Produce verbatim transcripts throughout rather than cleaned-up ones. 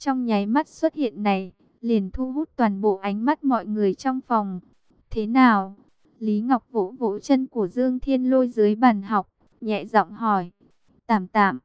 Trong nháy mắt xuất hiện này, liền thu hút toàn bộ ánh mắt mọi người trong phòng. Thế nào? Lý Ngọc vỗ vỗ chân của Dương Thiên Lôi dưới bàn học, nhẹ giọng hỏi. Tạm tạm.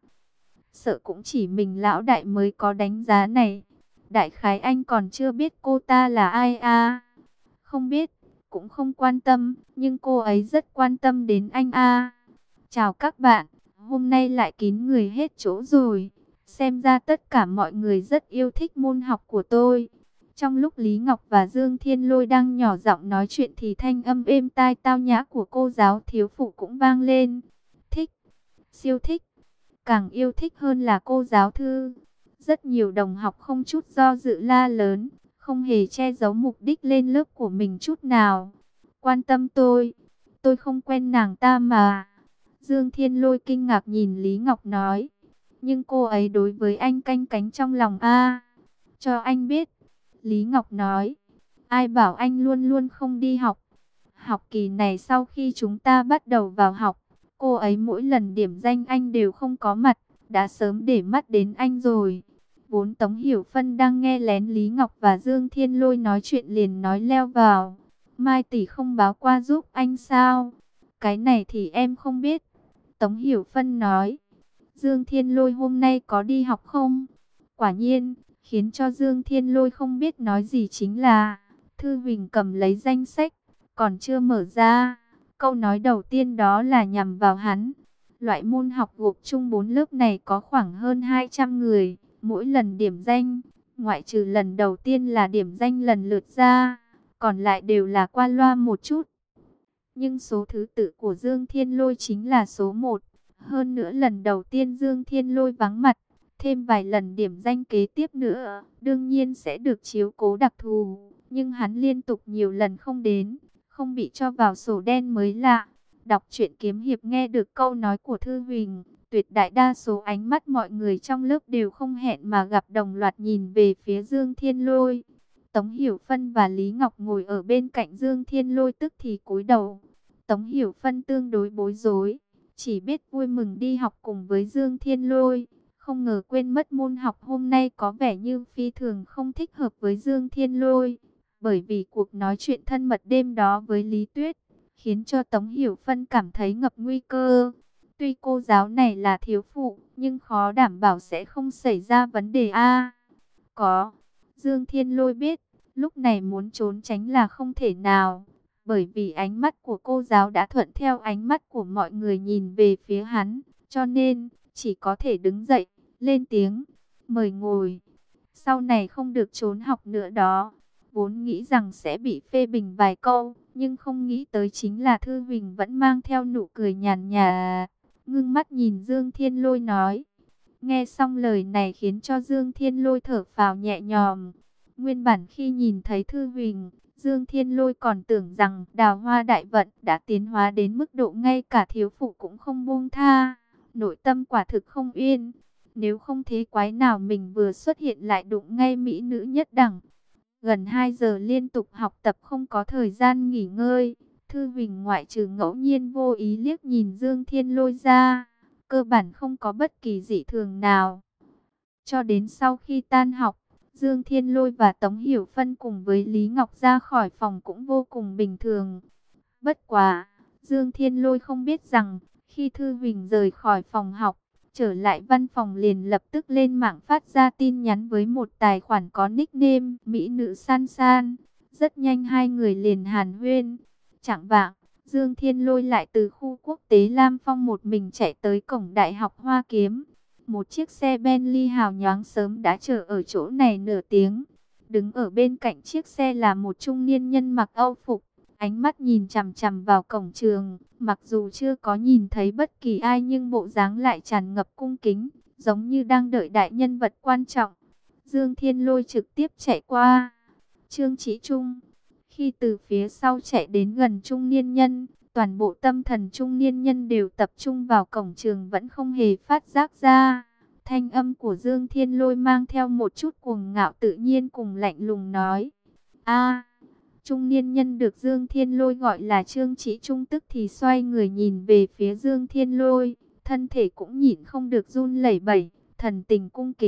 Sợ cũng chỉ mình lão đại mới có đánh giá này. Đại khái anh còn chưa biết cô ta là ai à? Không biết, cũng không quan tâm, nhưng cô ấy rất quan tâm đến anh à. Chào các bạn, hôm nay lại kín người hết chỗ rồi. Xem ra tất cả mọi người rất yêu thích môn học của tôi. Trong lúc Lý Ngọc và Dương Thiên Lôi đang nhỏ giọng nói chuyện thì thanh âm êm tai tao nhã của cô giáo thiếu phụ cũng vang lên. Thích, siêu thích, càng yêu thích hơn là cô giáo Thư. Rất nhiều đồng học không chút do dự la lớn, không hề che giấu mục đích lên lớp của mình chút nào. Quan tâm tôi, tôi không quen nàng ta mà. Dương Thiên Lôi kinh ngạc nhìn Lý Ngọc nói. Nhưng cô ấy đối với anh canh cánh trong lòng a. Cho anh biết. Lý Ngọc nói. Ai bảo anh luôn luôn không đi học. Học kỳ này sau khi chúng ta bắt đầu vào học, cô ấy mỗi lần điểm danh anh đều không có mặt. Đã sớm để mắt đến anh rồi. Vốn Tống Hiểu Phân đang nghe lén Lý Ngọc và Dương Thiên Lôi nói chuyện liền nói leo vào. Mai tỷ không báo qua giúp anh sao? Cái này thì em không biết. Tống Hiểu Phân nói. Dương Thiên Lôi hôm nay có đi học không? Quả nhiên, khiến cho Dương Thiên Lôi không biết nói gì chính là Thư Huỳnh cầm lấy danh sách, còn chưa mở ra. Câu nói đầu tiên đó là nhằm vào hắn. Loại môn học gộp chung bốn lớp này có khoảng hơn hai trăm người. Mỗi lần điểm danh, ngoại trừ lần đầu tiên là điểm danh lần lượt ra, còn lại đều là qua loa một chút. Nhưng số thứ tự của Dương Thiên Lôi chính là số một. Hơn nữa lần đầu tiên Dương Thiên Lôi vắng mặt, thêm vài lần điểm danh kế tiếp nữa, đương nhiên sẽ được chiếu cố đặc thù. Nhưng hắn liên tục nhiều lần không đến, không bị cho vào sổ đen mới lạ. Đọc truyện kiếm hiệp nghe được câu nói của Thư Huỳnh, tuyệt đại đa số ánh mắt mọi người trong lớp đều không hẹn mà gặp đồng loạt nhìn về phía Dương Thiên Lôi. Tống Hiểu Phân và Lý Ngọc ngồi ở bên cạnh Dương Thiên Lôi tức thì cúi đầu. Tống Hiểu Phân tương đối bối rối, chỉ biết vui mừng đi học cùng với Dương Thiên Lôi. Không ngờ quên mất môn học hôm nay có vẻ như phi thường không thích hợp với Dương Thiên Lôi. Bởi vì cuộc nói chuyện thân mật đêm đó với Lý Tuyết, khiến cho Tống Hiểu Phân cảm thấy ngập nguy cơ. Tuy cô giáo này là thiếu phụ, nhưng khó đảm bảo sẽ không xảy ra vấn đề a. Có, Dương Thiên Lôi biết, lúc này muốn trốn tránh là không thể nào. Bởi vì ánh mắt của cô giáo đã thuận theo ánh mắt của mọi người nhìn về phía hắn. Cho nên, chỉ có thể đứng dậy, lên tiếng, mời ngồi. Sau này không được trốn học nữa đó. Vốn nghĩ rằng sẽ bị phê bình vài câu, nhưng không nghĩ tới chính là Thư Huỳnh vẫn mang theo nụ cười nhàn nhạt, ngưng mắt nhìn Dương Thiên Lôi nói. Nghe xong lời này khiến cho Dương Thiên Lôi thở phào nhẹ nhõm. Nguyên bản khi nhìn thấy Thư Huỳnh, Dương Thiên Lôi còn tưởng rằng Đào Hoa Đại Vận đã tiến hóa đến mức độ ngay cả thiếu phụ cũng không buông tha. Nội tâm quả thực không yên. Nếu không thế quái nào mình vừa xuất hiện lại đụng ngay mỹ nữ nhất đẳng. Gần hai giờ liên tục học tập không có thời gian nghỉ ngơi. Thư Huỳnh ngoại trừ ngẫu nhiên vô ý liếc nhìn Dương Thiên Lôi ra, cơ bản không có bất kỳ dị thường nào. Cho đến sau khi tan học, Dương Thiên Lôi và Tống Hiểu Phân cùng với Lý Ngọc ra khỏi phòng cũng vô cùng bình thường. Bất quá, Dương Thiên Lôi không biết rằng, khi Thư Huỳnh rời khỏi phòng học, trở lại văn phòng liền lập tức lên mạng phát ra tin nhắn với một tài khoản có nickname Mỹ nữ San San. Rất nhanh hai người liền hàn huyên. Chạng vạng, Dương Thiên Lôi lại từ khu quốc tế Lam Phong một mình chạy tới cổng Đại học Hoa Kiếm. Một chiếc xe Bentley hào nhoáng sớm đã chờ ở chỗ này nửa tiếng. Đứng ở bên cạnh chiếc xe là một trung niên nhân mặc Âu phục, ánh mắt nhìn chằm chằm vào cổng trường. Mặc dù chưa có nhìn thấy bất kỳ ai nhưng bộ dáng lại tràn ngập cung kính, giống như đang đợi đại nhân vật quan trọng. Dương Thiên Lôi trực tiếp chạy qua. Trương Chí Trung. Khi từ phía sau chạy đến gần trung niên nhân, toàn bộ tâm thần trung niên nhân đều tập trung vào cổng trường vẫn không hề phát giác ra. Thanh âm của Dương Thiên Lôi mang theo một chút cuồng ngạo tự nhiên cùng lạnh lùng nói. A, trung niên nhân được Dương Thiên Lôi gọi là Trương Chí Trung tức thì xoay người nhìn về phía Dương Thiên Lôi. Thân thể cũng nhịn không được run lẩy bẩy, thần tình cung kính,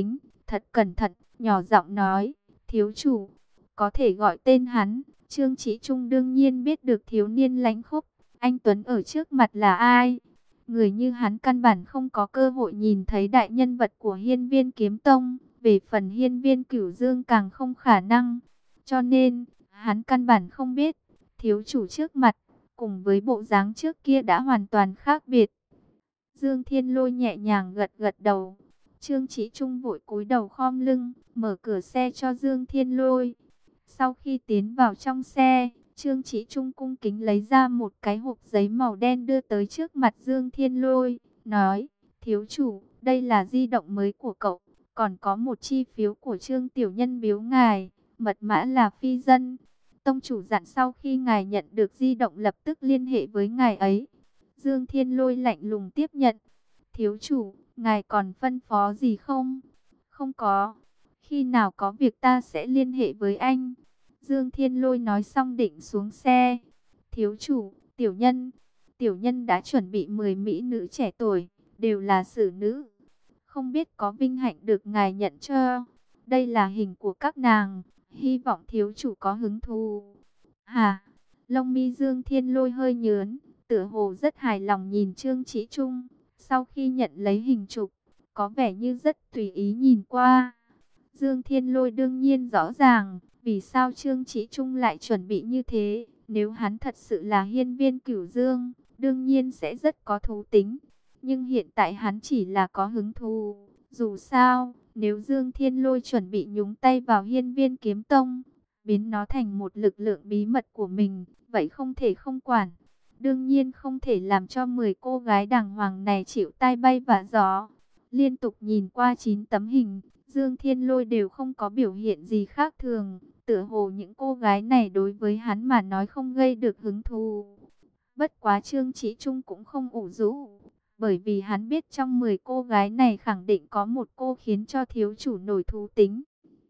thật cẩn thận, nhỏ giọng nói, thiếu chủ, có thể gọi tên hắn. Trương Chí Trung đương nhiên biết được thiếu niên lãnh khốc, anh Tuấn ở trước mặt là ai. Người như hắn căn bản không có cơ hội nhìn thấy đại nhân vật của Hiên Viên Kiếm Tông, về phần Hiên Viên Cửu Dương càng không khả năng. Cho nên, hắn căn bản không biết, thiếu chủ trước mặt, cùng với bộ dáng trước kia đã hoàn toàn khác biệt. Dương Thiên Lôi nhẹ nhàng gật gật đầu. Trương Chí Trung vội cúi đầu khom lưng, mở cửa xe cho Dương Thiên Lôi. Sau khi tiến vào trong xe, Trương Chí Trung cung kính lấy ra một cái hộp giấy màu đen đưa tới trước mặt Dương Thiên Lôi, nói, thiếu chủ, đây là di động mới của cậu, còn có một chi phiếu của Trương Tiểu Nhân biếu ngài, mật mã là phi dân. Tông chủ dặn sau khi ngài nhận được di động lập tức liên hệ với ngài ấy. Dương Thiên Lôi lạnh lùng tiếp nhận. Thiếu chủ, ngài còn phân phó gì không? Không có. Khi nào có việc ta sẽ liên hệ với anh. Dương Thiên Lôi nói xong định xuống xe. Thiếu chủ, tiểu nhân. Tiểu nhân đã chuẩn bị mười mỹ nữ trẻ tuổi, đều là xử nữ. Không biết có vinh hạnh được ngài nhận cho. Đây là hình của các nàng. Hy vọng thiếu chủ có hứng thú. Hà, lông mi Dương Thiên Lôi hơi nhớn, tựa hồ rất hài lòng nhìn Trương Chí Trung. Sau khi nhận lấy hình chụp, có vẻ như rất tùy ý nhìn qua. Dương Thiên Lôi đương nhiên rõ ràng, vì sao Trương Chí Trung lại chuẩn bị như thế. Nếu hắn thật sự là Hiên Viên Cửu Dương, đương nhiên sẽ rất có thú tính. Nhưng hiện tại hắn chỉ là có hứng thú. Dù sao, nếu Dương Thiên Lôi chuẩn bị nhúng tay vào Hiên Viên Kiếm Tông, biến nó thành một lực lượng bí mật của mình, vậy không thể không quản. Đương nhiên không thể làm cho mười cô gái đàng hoàng này chịu tai bay vạ gió. Liên tục nhìn qua chín tấm hình, Dương Thiên Lôi đều không có biểu hiện gì khác thường. Tựa hồ những cô gái này đối với hắn mà nói không gây được hứng thú. Bất quá Trương Chí Trung cũng không ủ rũ, bởi vì hắn biết trong mười cô gái này khẳng định có một cô khiến cho thiếu chủ nổi thú tính.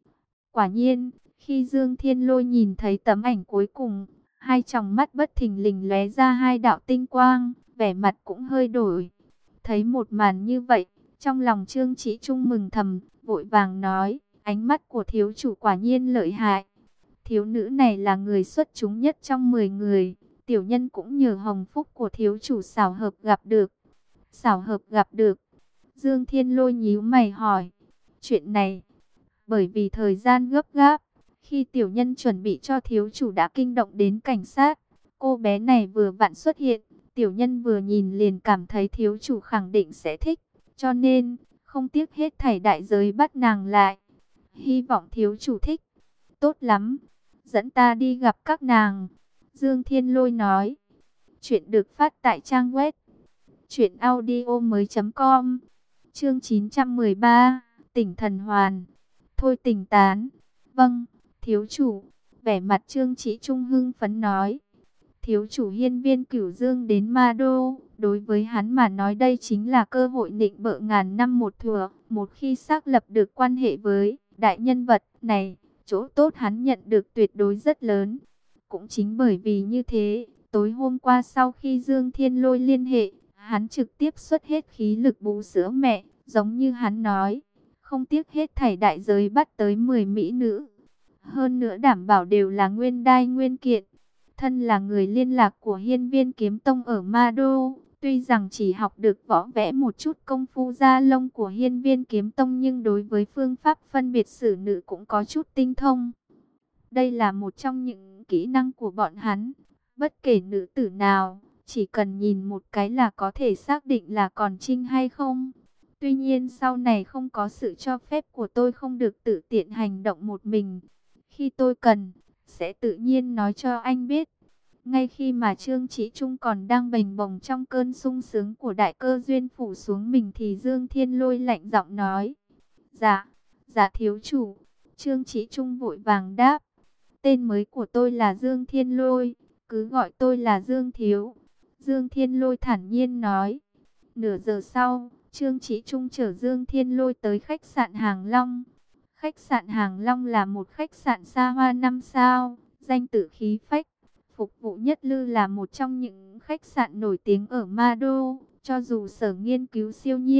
Quả nhiên, khi Dương Thiên Lôi nhìn thấy tấm ảnh cuối cùng, hai tròng mắt bất thình lình lóe ra hai đạo tinh quang, vẻ mặt cũng hơi đổi. Thấy một màn như vậy, trong lòng Trương Chí Trung mừng thầm, vội vàng nói, ánh mắt của thiếu chủ quả nhiên lợi hại. Thiếu nữ này là người xuất chúng nhất trong mười người, tiểu nhân cũng nhờ hồng phúc của thiếu chủ xảo hợp gặp được. Xảo hợp gặp được. Dương Thiên Lôi nhíu mày hỏi, chuyện này, bởi vì thời gian gấp gáp, khi tiểu nhân chuẩn bị cho thiếu chủ đã kinh động đến cảnh sát. Cô bé này vừa vặn xuất hiện, tiểu nhân vừa nhìn liền cảm thấy thiếu chủ khẳng định sẽ thích, cho nên không tiếc hết thảy đại giới bắt nàng lại. Hy vọng thiếu chủ thích. Tốt lắm, dẫn ta đi gặp các nàng. Dương Thiên Lôi nói. Chuyện được phát tại trang web truyện audio mới chấm com. Chương chín trăm mười ba, Tỉnh Thần Hoàn. Thôi tình tán. Vâng, thiếu chủ. Vẻ mặt Trương Chí Trung hưng phấn nói. Thiếu chủ Hiên Viên Cửu Dương đến Ma Đô, đối với hắn mà nói đây chính là cơ hội nịnh bợ ngàn năm một thủa. Một khi xác lập được quan hệ với đại nhân vật này, chỗ tốt hắn nhận được tuyệt đối rất lớn. Cũng chính bởi vì như thế, tối hôm qua sau khi Dương Thiên Lôi liên hệ, hắn trực tiếp xuất hết khí lực bú sữa mẹ, giống như hắn nói, không tiếc hết thảy đại giới bắt tới mười mỹ nữ. Hơn nữa đảm bảo đều là nguyên đai nguyên kiện. Thân là người liên lạc của Hiên Viên Kiếm Tông ở Ma Đô, tuy rằng chỉ học được võ vẽ một chút công phu da lông của Hiên Viên Kiếm Tông, nhưng đối với phương pháp phân biệt xử nữ cũng có chút tinh thông. Đây là một trong những kỹ năng của bọn hắn. Bất kể nữ tử nào, chỉ cần nhìn một cái là có thể xác định là còn trinh hay không. Tuy nhiên sau này không có sự cho phép của tôi không được tự tiện hành động một mình. Khi tôi cần, sẽ tự nhiên nói cho anh biết. Ngay khi mà Trương Chí Trung còn đang bềnh bồng trong cơn sung sướng của đại cơ duyên phủ xuống mình, thì Dương Thiên Lôi lạnh giọng nói. Dạ, dạ thiếu chủ. Trương Chí Trung vội vàng đáp. Tên mới của tôi là Dương Thiên Lôi, cứ gọi tôi là Dương Thiếu. Dương Thiên Lôi thản nhiên nói. Nửa giờ sau, Trương Chí Trung chở Dương Thiên Lôi tới khách sạn Hàng Long. Khách sạn Hàng Long là một khách sạn xa hoa năm sao, danh tự khí phách. Phục vụ nhất lư là một trong những khách sạn nổi tiếng ở Ma Đô. Cho dù sở nghiên cứu siêu nhiên,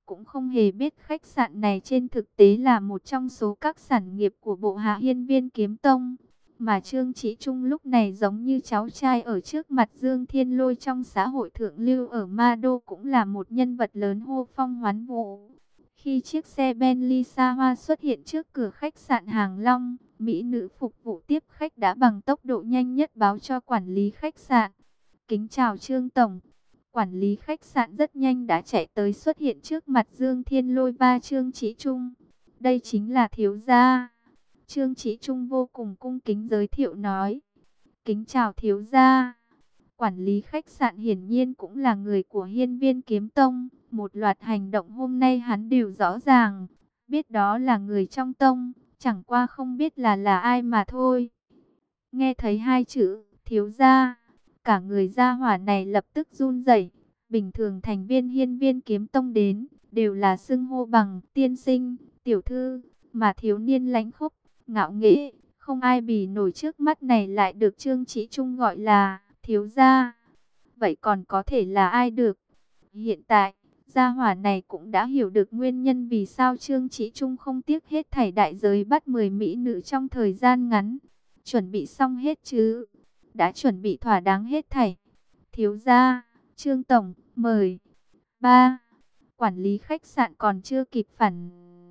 cũng không hề biết khách sạn này trên thực tế là một trong số các sản nghiệp của bộ hạ Hiên Viên Kiếm Tông. Mà Trương Chí Trung lúc này giống như cháu trai ở trước mặt Dương Thiên Lôi trong xã hội thượng lưu ở Ma Đô, cũng là một nhân vật lớn hô phong hoán vũ. Khi chiếc xe Bentley xa hoa xuất hiện trước cửa khách sạn Hàng Long, mỹ nữ phục vụ tiếp khách đã bằng tốc độ nhanh nhất báo cho quản lý khách sạn: "Kính chào Trương tổng." Quản lý khách sạn rất nhanh đã chạy tới xuất hiện trước mặt Dương Thiên Lôi và Trương Chí Trung. "Đây chính là thiếu gia." Trương Chí Trung vô cùng cung kính giới thiệu nói: "Kính chào thiếu gia." Quản lý khách sạn hiển nhiên cũng là người của Hiên Viên Kiếm Tông. Một loạt hành động hôm nay hắn đều rõ ràng, biết đó là người trong tông, chẳng qua không biết là là ai mà thôi. Nghe thấy hai chữ thiếu gia, cả người gia hỏa này lập tức run rẩy. Bình thường thành viên Hiên Viên Kiếm Tông đến đều là xưng hô bằng tiên sinh, tiểu thư, mà thiếu niên lãnh khốc, ngạo nghễ, không ai bì nổi trước mắt này lại được Trương Chí Trung gọi là thiếu gia. Vậy còn có thể là ai được? Hiện tại, gia hỏa này cũng đã hiểu được nguyên nhân vì sao Trương Chí Trung không tiếc hết thảy đại giới bắt mười mỹ nữ trong thời gian ngắn. Chuẩn bị xong hết chứ? Đã chuẩn bị thỏa đáng hết thảy. Thiếu gia, Trương tổng, mời. Ba. Quản lý khách sạn còn chưa kịp phản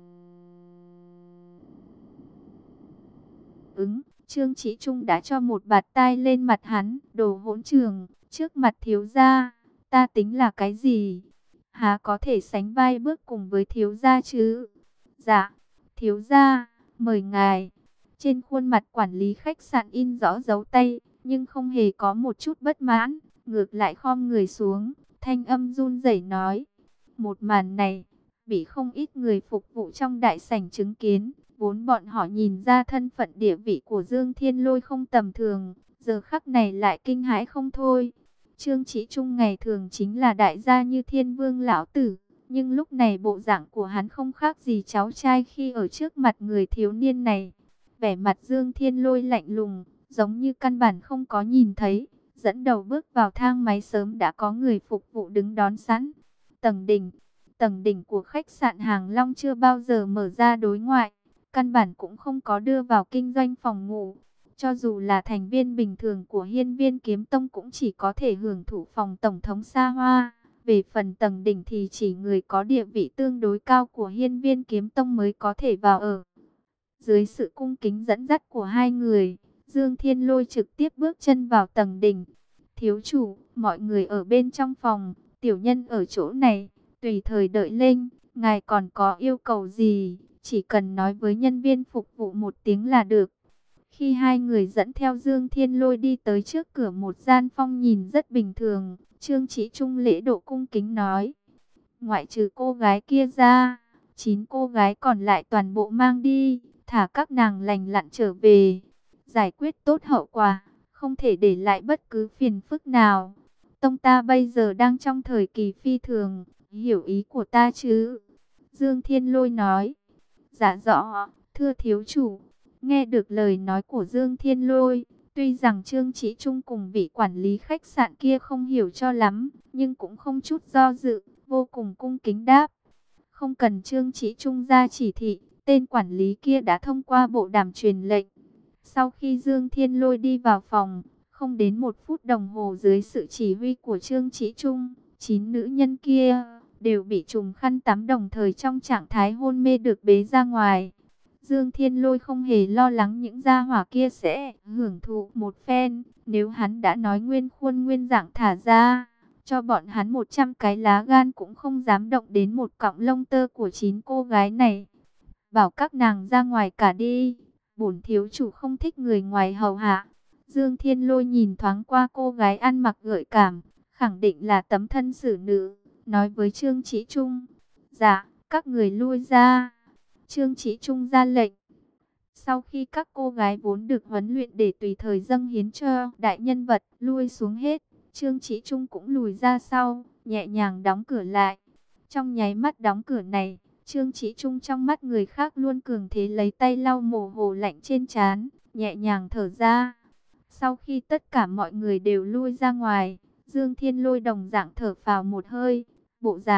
ứng, Trương Chí Trung đã cho một bạt tai lên mặt hắn: "Đồ hỗn trường, trước mặt thiếu gia, ta tính là cái gì? Há có thể sánh vai bước cùng với thiếu gia chứ?" "Dạ, thiếu gia, mời ngài." Trên khuôn mặt quản lý khách sạn in rõ dấu tay, nhưng không hề có một chút bất mãn, ngược lại khom người xuống, thanh âm run rẩy nói. Một màn này bị không ít người phục vụ trong đại sảnh chứng kiến. Vốn bọn họ nhìn ra thân phận địa vị của Dương Thiên Lôi không tầm thường, giờ khắc này lại kinh hãi không thôi. Trương Chí Trung ngày thường chính là đại gia như Thiên Vương lão tử, nhưng lúc này bộ dạng của hắn không khác gì cháu trai khi ở trước mặt người thiếu niên này. Vẻ mặt Dương Thiên Lôi lạnh lùng, giống như căn bản không có nhìn thấy. Dẫn đầu bước vào thang máy sớm đã có người phục vụ đứng đón sẵn. Tầng đỉnh, tầng đỉnh của khách sạn Hàng Long chưa bao giờ mở ra đối ngoại, căn bản cũng không có đưa vào kinh doanh phòng ngủ. Cho dù là thành viên bình thường của Hiên Viên Kiếm Tông cũng chỉ có thể hưởng thụ phòng tổng thống xa hoa. Về phần tầng đỉnh thì chỉ người có địa vị tương đối cao của Hiên Viên Kiếm Tông mới có thể vào ở. Dưới sự cung kính dẫn dắt của hai người, Dương Thiên Lôi trực tiếp bước chân vào tầng đỉnh. "Thiếu chủ, mọi người ở bên trong phòng, tiểu nhân ở chỗ này, tùy thời đợi lên, ngài còn có yêu cầu gì, chỉ cần nói với nhân viên phục vụ một tiếng là được." Khi hai người dẫn theo Dương Thiên Lôi đi tới trước cửa một gian phòng nhìn rất bình thường, Trương Chí Trung lễ độ cung kính nói: "Ngoại trừ cô gái kia ra, chín cô gái còn lại toàn bộ mang đi, thả các nàng lành lặn trở về, giải quyết tốt hậu quả, không thể để lại bất cứ phiền phức nào. Tông ta bây giờ đang trong thời kỳ phi thường, hiểu ý của ta chứ?" Dương Thiên Lôi nói. "Dạ rõ, thưa thiếu chủ." Nghe được lời nói của Dương Thiên Lôi, tuy rằng Trương Chí Trung cùng vị quản lý khách sạn kia không hiểu cho lắm, nhưng cũng không chút do dự, vô cùng cung kính đáp. Không cần Trương Chí Trung ra chỉ thị, tên quản lý kia đã thông qua bộ đàm truyền lệnh. Sau khi Dương Thiên Lôi đi vào phòng, không đến một phút đồng hồ dưới sự chỉ huy của Trương Chí Trung, chín nữ nhân kia đều bị trùm khăn tắm đồng thời trong trạng thái hôn mê được bế ra ngoài. Dương Thiên Lôi không hề lo lắng những gia hỏa kia sẽ hưởng thụ một phen, nếu hắn đã nói nguyên khuôn nguyên dạng thả ra, cho bọn hắn một trăm cái lá gan cũng không dám động đến một cọng lông tơ của chín cô gái này. "Bảo các nàng ra ngoài cả đi, bổn thiếu chủ không thích người ngoài hầu hạ." Dương Thiên Lôi nhìn thoáng qua cô gái ăn mặc gợi cảm, khẳng định là tấm thân xử nữ, nói với Trương Chí Trung. "Dạ, các người lui ra." Trương Chí Trung ra lệnh. Sau khi các cô gái vốn được huấn luyện để tùy thời dâng hiến cho đại nhân vật lui xuống hết, Trương Chí Trung cũng lùi ra sau, nhẹ nhàng đóng cửa lại. Trong nháy mắt đóng cửa này, Trương Chí Trung trong mắt người khác luôn cường thế lấy tay lau mồ hôi lạnh trên trán, nhẹ nhàng thở ra. Sau khi tất cả mọi người đều lui ra ngoài, Dương Thiên Lôi đồng dạng thở phào một hơi, bộ dáng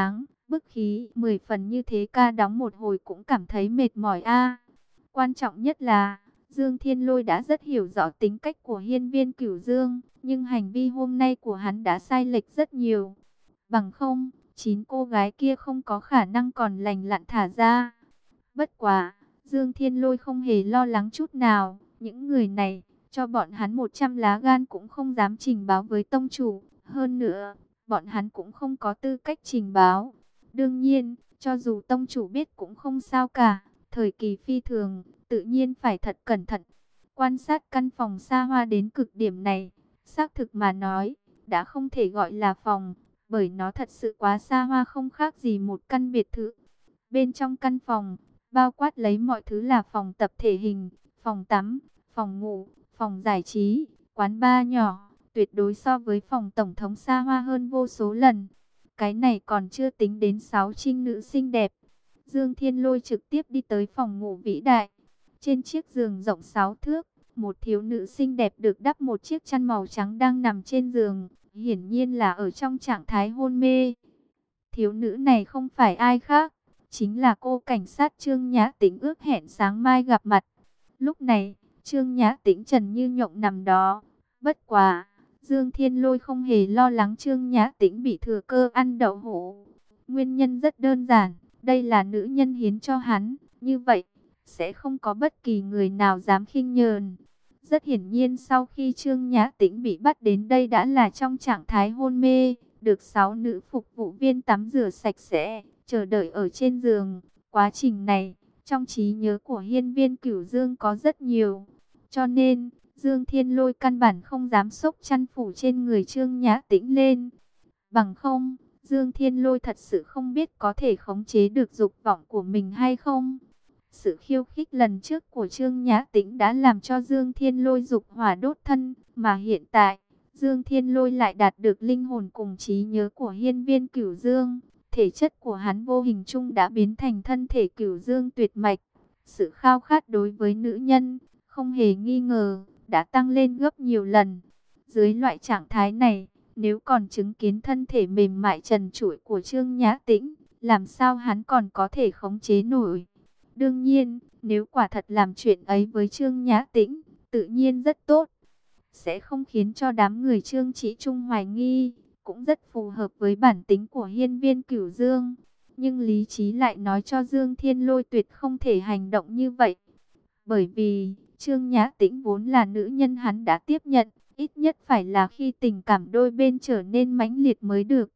Bức khí mười phần như thế ca đóng một hồi cũng cảm thấy mệt mỏi a. Quan trọng nhất là Dương Thiên Lôi đã rất hiểu rõ tính cách của Hiên Viên Cửu Dương, nhưng hành vi hôm nay của hắn đã sai lệch rất nhiều. Bằng không, chín cô gái kia không có khả năng còn lành lặn thả ra. Bất quá, Dương Thiên Lôi không hề lo lắng chút nào, những người này, cho bọn hắn một trăm lá gan cũng không dám trình báo với tông chủ, hơn nữa, bọn hắn cũng không có tư cách trình báo. Đương nhiên, cho dù tông chủ biết cũng không sao cả, thời kỳ phi thường, tự nhiên phải thật cẩn thận. Quan sát căn phòng xa hoa đến cực điểm này, xác thực mà nói, đã không thể gọi là phòng, bởi nó thật sự quá xa hoa, không khác gì một căn biệt thự. Bên trong căn phòng, bao quát lấy mọi thứ là phòng tập thể hình, phòng tắm, phòng ngủ, phòng giải trí, quán bar nhỏ, tuyệt đối so với phòng tổng thống xa hoa hơn vô số lần. Cái này còn chưa tính đến sáu trinh nữ xinh đẹp. Dương Thiên Lôi trực tiếp đi tới phòng ngủ vĩ đại. Trên chiếc giường rộng sáu thước, một thiếu nữ xinh đẹp được đắp một chiếc chăn màu trắng đang nằm trên giường, hiển nhiên là ở trong trạng thái hôn mê. Thiếu nữ này không phải ai khác, chính là cô cảnh sát Trương Nhã Tĩnh ước hẹn sáng mai gặp mặt. Lúc này, Trương Nhã Tĩnh trần như nhộng nằm đó. Bất quá, Dương Thiên Lôi không hề lo lắng Trương Nhã Tĩnh bị thừa cơ ăn đậu hũ. Nguyên nhân rất đơn giản, đây là nữ nhân hiến cho hắn, như vậy sẽ không có bất kỳ người nào dám khinh nhờn. Rất hiển nhiên sau khi Trương Nhã Tĩnh bị bắt đến đây đã là trong trạng thái hôn mê, được sáu nữ phục vụ viên tắm rửa sạch sẽ, chờ đợi ở trên giường. Quá trình này, trong trí nhớ của Hiên Viên Cửu Dương có rất nhiều, cho nên Dương Thiên Lôi căn bản không dám xốc chăn phủ trên người Trương Nhã Tĩnh lên. Bằng không, Dương Thiên Lôi thật sự không biết có thể khống chế được dục vọng của mình hay không. Sự khiêu khích lần trước của Trương Nhã Tĩnh đã làm cho Dương Thiên Lôi dục hỏa đốt thân, mà hiện tại, Dương Thiên Lôi lại đạt được linh hồn cùng trí nhớ của Hiên Viên Cửu Dương. Thể chất của hắn vô hình chung đã biến thành thân thể Cửu Dương tuyệt mạch. Sự khao khát đối với nữ nhân, không hề nghi ngờ, đã tăng lên gấp nhiều lần. Dưới loại trạng thái này, nếu còn chứng kiến thân thể mềm mại trần trụi của Trương Nhã Tĩnh, làm sao hắn còn có thể khống chế nổi? Đương nhiên, nếu quả thật làm chuyện ấy với Trương Nhã Tĩnh, tự nhiên rất tốt, sẽ không khiến cho đám người Trương Chỉ Trung hoài nghi, cũng rất phù hợp với bản tính của Hiên Viên Cửu Dương. Nhưng lý trí lại nói cho Dương Thiên Lôi tuyệt không thể hành động như vậy. Bởi vì, Trương Nhã Tĩnh vốn là nữ nhân hắn đã tiếp nhận, ít nhất phải là khi tình cảm đôi bên trở nên mãnh liệt mới được.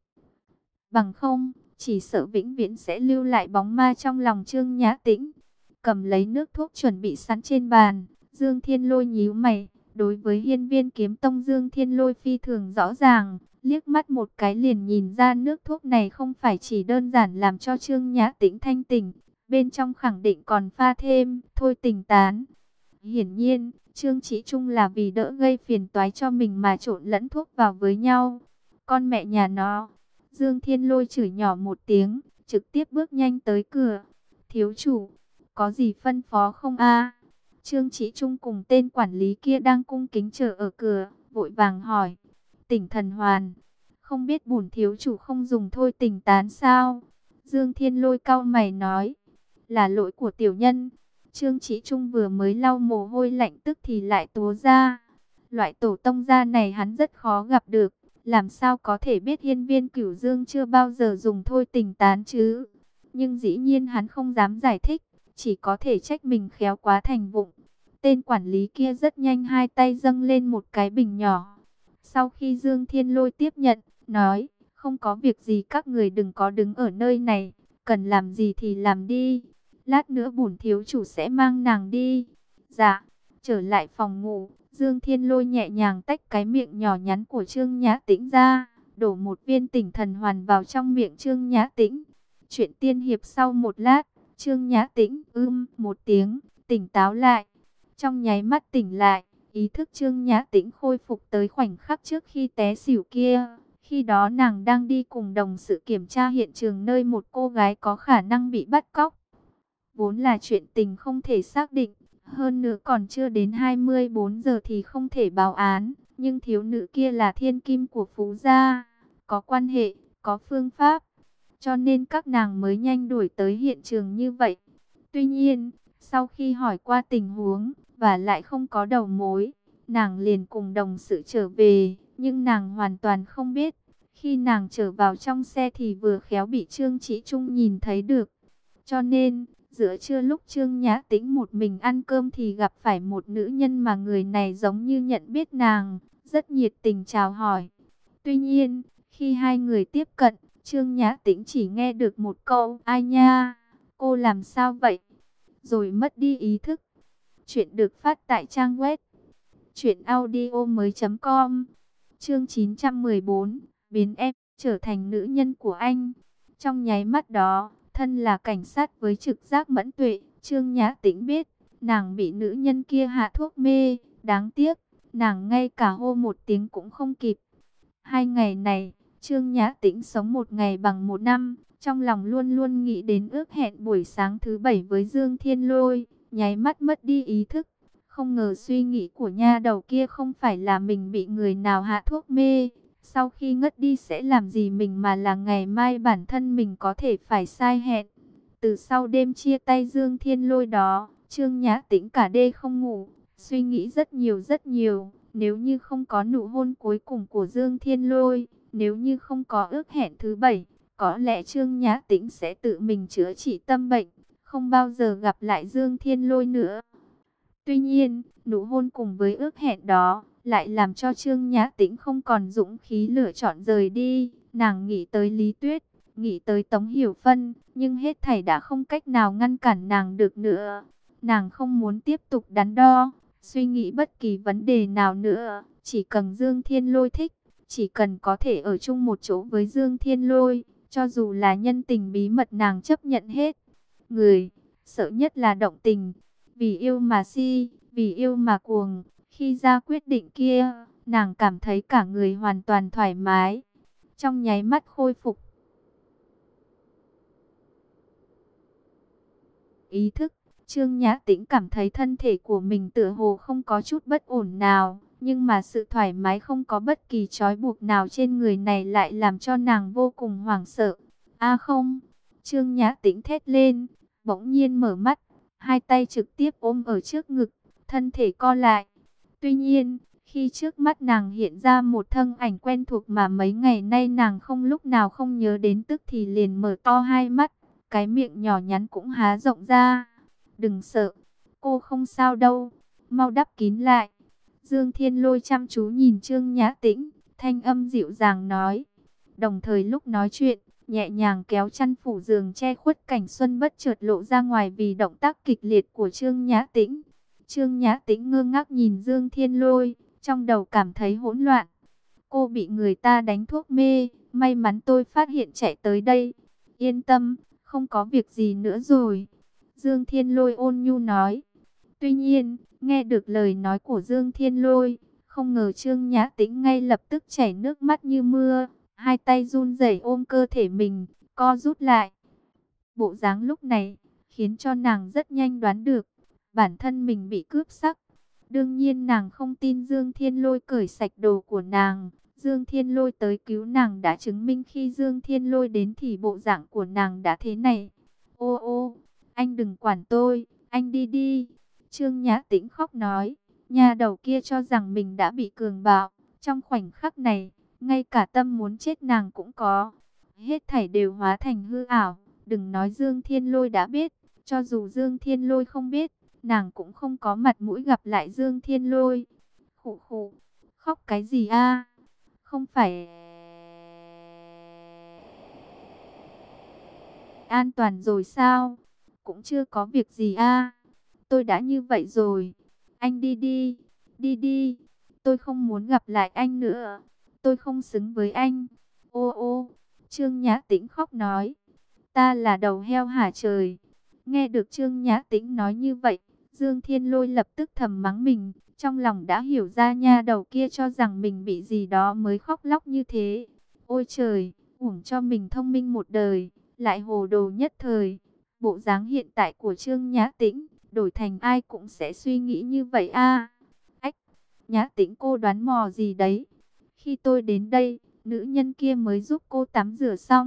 Bằng không, chỉ sợ vĩnh viễn sẽ lưu lại bóng ma trong lòng Trương Nhã Tĩnh. Cầm lấy nước thuốc chuẩn bị sẵn trên bàn, Dương Thiên Lôi nhíu mày. Đối với Hiên Viên Kiếm Tông, Dương Thiên Lôi phi thường rõ ràng, liếc mắt một cái liền nhìn ra nước thuốc này không phải chỉ đơn giản làm cho Trương Nhã Tĩnh thanh tỉnh, bên trong khẳng định còn pha thêm thôi tình tán. Hiển nhiên, Trương Chỉ Trung là vì đỡ gây phiền toái cho mình mà trộn lẫn thuốc vào với nhau. Con mẹ nhà nó! Dương Thiên Lôi chửi nhỏ một tiếng, trực tiếp bước nhanh tới cửa. Thiếu chủ, có gì phân phó không a? Trương Chỉ Trung cùng tên quản lý kia đang cung kính chờ ở cửa, vội vàng hỏi. Tỉnh Thần Hoàn, không biết bổn thiếu chủ không dùng thôi tình tán sao? Dương Thiên Lôi cau mày nói, là lỗi của tiểu nhân. Trương Chỉ Trung vừa mới lau mồ hôi lạnh tức thì lại tố ra. Loại tổ tông gia này hắn rất khó gặp được, làm sao có thể biết Hiên Viên Cửu Dương chưa bao giờ dùng thôi tình tán chứ? Nhưng dĩ nhiên hắn không dám giải thích, chỉ có thể trách mình khéo quá thành vụng. Tên quản lý kia rất nhanh hai tay dâng lên một cái bình nhỏ. Sau khi Dương Thiên Lôi tiếp nhận, nói, không có việc gì, các người đừng có đứng ở nơi này, cần làm gì thì làm đi. Lát nữa bổn thiếu chủ sẽ mang nàng đi. Dạ, trở lại phòng ngủ, Dương Thiên Lôi nhẹ nhàng tách cái miệng nhỏ nhắn của Trương Nhã Tĩnh ra, đổ một viên tỉnh thần hoàn vào trong miệng Trương Nhã Tĩnh. Chuyện tiên hiệp sau một lát, Trương Nhã Tĩnh ưm một tiếng, tỉnh táo lại. Trong nháy mắt tỉnh lại, ý thức Trương Nhã Tĩnh khôi phục tới khoảnh khắc trước khi té xỉu kia. Khi đó nàng đang đi cùng đồng sự kiểm tra hiện trường nơi một cô gái có khả năng bị bắt cóc. Vốn là chuyện tình không thể xác định, hơn nữa còn chưa đến hai mươi bốn giờ thì không thể báo án. Nhưng thiếu nữ kia là thiên kim của Phú gia, có quan hệ, có phương pháp. cho nên các nàng mới nhanh đuổi tới hiện trường như vậy. Tuy nhiên, sau khi hỏi qua tình huống, và lại không có đầu mối, nàng liền cùng đồng sự trở về, nhưng nàng hoàn toàn không biết. Khi nàng trở vào trong xe thì vừa khéo bị Trương Chỉ Trung nhìn thấy được. Cho nên, giữa trưa lúc Trương Nhã Tĩnh một mình ăn cơm thì gặp phải một nữ nhân mà người này giống như nhận biết nàng, rất nhiệt tình chào hỏi. Tuy nhiên, khi hai người tiếp cận, Trương Nhã Tĩnh chỉ nghe được một câu, ai nha, cô làm sao vậy? Rồi mất đi ý thức. Chuyện được phát tại trang web truyện audio mới chấm com. Chương chín trăm mười bốn, biến em trở thành nữ nhân của anh. Trong nháy mắt đó, thân là cảnh sát với trực giác mẫn tuệ, Trương Nhã Tĩnh biết, nàng bị nữ nhân kia hạ thuốc mê, đáng tiếc, nàng ngay cả hô một tiếng cũng không kịp. Hai ngày này, Trương Nhã Tĩnh sống một ngày bằng một năm, trong lòng luôn luôn nghĩ đến ước hẹn buổi sáng thứ bảy với Dương Thiên Lôi, nháy mắt mất đi ý thức. Không ngờ suy nghĩ của nha đầu kia không phải là mình bị người nào hạ thuốc mê, sau khi ngất đi sẽ làm gì mình, mà là ngày mai bản thân mình có thể phải sai hẹn. Từ sau đêm chia tay Dương Thiên Lôi đó, Trương Nhã Tĩnh cả đêm không ngủ, suy nghĩ rất nhiều rất nhiều. Nếu như không có nụ hôn cuối cùng của Dương Thiên Lôi, nếu như không có ước hẹn thứ bảy, có lẽ Trương Nhã Tĩnh sẽ tự mình chữa trị tâm bệnh, không bao giờ gặp lại Dương Thiên Lôi nữa. Tuy nhiên, nụ hôn cùng với ước hẹn đó lại làm cho Trương Nhã Tĩnh không còn dũng khí lựa chọn rời đi. Nàng nghĩ tới Lý Tuyết, nghĩ tới Tống Hiểu Phân, nhưng hết thảy đã không cách nào ngăn cản nàng được nữa. Nàng không muốn tiếp tục đắn đo, suy nghĩ bất kỳ vấn đề nào nữa. Chỉ cần Dương Thiên Lôi thích, chỉ cần có thể ở chung một chỗ với Dương Thiên Lôi, cho dù là nhân tình bí mật nàng chấp nhận hết. Người sợ nhất là động tình. Vì yêu mà si, vì yêu mà cuồng. Khi ra quyết định kia, nàng cảm thấy cả người hoàn toàn thoải mái. Trong nháy mắt khôi phục ý thức, Trương Nhã Tĩnh cảm thấy thân thể của mình tựa hồ không có chút bất ổn nào. Nhưng mà sự thoải mái không có bất kỳ trói buộc nào trên người này lại làm cho nàng vô cùng hoảng sợ. A không, Trương Nhã Tĩnh thét lên, bỗng nhiên mở mắt. Hai tay trực tiếp ôm ở trước ngực, thân thể co lại. Tuy nhiên, khi trước mắt nàng hiện ra một thân ảnh quen thuộc mà mấy ngày nay nàng không lúc nào không nhớ đến, tức thì liền mở to hai mắt, cái miệng nhỏ nhắn cũng há rộng ra. Đừng sợ, cô không sao đâu, mau đắp kín lại. Dương Thiên Lôi chăm chú nhìn Trương Nhã Tĩnh, thanh âm dịu dàng nói. Đồng thời lúc nói chuyện, nhẹ nhàng kéo chăn phủ giường che khuất cảnh xuân bất chợt lộ ra ngoài vì động tác kịch liệt của Trương Nhã Tĩnh. Trương Nhã Tĩnh ngơ ngác nhìn Dương Thiên Lôi, trong đầu cảm thấy hỗn loạn. Cô bị người ta đánh thuốc mê, may mắn tôi phát hiện chạy tới đây. Yên tâm, không có việc gì nữa rồi. Dương Thiên Lôi ôn nhu nói. Tuy nhiên, nghe được lời nói của Dương Thiên Lôi, không ngờ Trương Nhã Tĩnh ngay lập tức chảy nước mắt như mưa. Hai tay run rẩy ôm cơ thể mình, co rút lại. Bộ dáng lúc này, khiến cho nàng rất nhanh đoán được, bản thân mình bị cướp sắc. Đương nhiên nàng không tin Dương Thiên Lôi cởi sạch đồ của nàng. Dương Thiên Lôi tới cứu nàng đã chứng minh khi Dương Thiên Lôi đến thì bộ dạng của nàng đã thế này. Ô ô, anh đừng quản tôi, anh đi đi. Trương Nhã Tĩnh khóc nói, nhà đầu kia cho rằng mình đã bị cường bạo. Trong khoảnh khắc này, ngay cả tâm muốn chết nàng cũng có. Hết thảy đều hóa thành hư ảo. Đừng nói Dương Thiên Lôi đã biết, cho dù Dương Thiên Lôi không biết, nàng cũng không có mặt mũi gặp lại Dương Thiên Lôi. Khụ khụ, khóc cái gì a? Không phải an toàn rồi sao? Cũng chưa có việc gì a. Tôi đã như vậy rồi. Anh đi đi, đi đi. Tôi không muốn gặp lại anh nữa. Tôi không xứng với anh. Ô ô, Trương Nhã Tĩnh khóc nói. Ta là đầu heo hả trời. Nghe được Trương Nhã Tĩnh nói như vậy, Dương Thiên Lôi lập tức thầm mắng mình. Trong lòng đã hiểu ra nha đầu kia cho rằng mình bị gì đó mới khóc lóc như thế. Ôi trời, uổng cho mình thông minh một đời, lại hồ đồ nhất thời. Bộ dáng hiện tại của Trương Nhã Tĩnh, đổi thành ai cũng sẽ suy nghĩ như vậy a. Ách, Nhã Tĩnh cô đoán mò gì đấy. Khi tôi đến đây, nữ nhân kia mới giúp cô tắm rửa xong,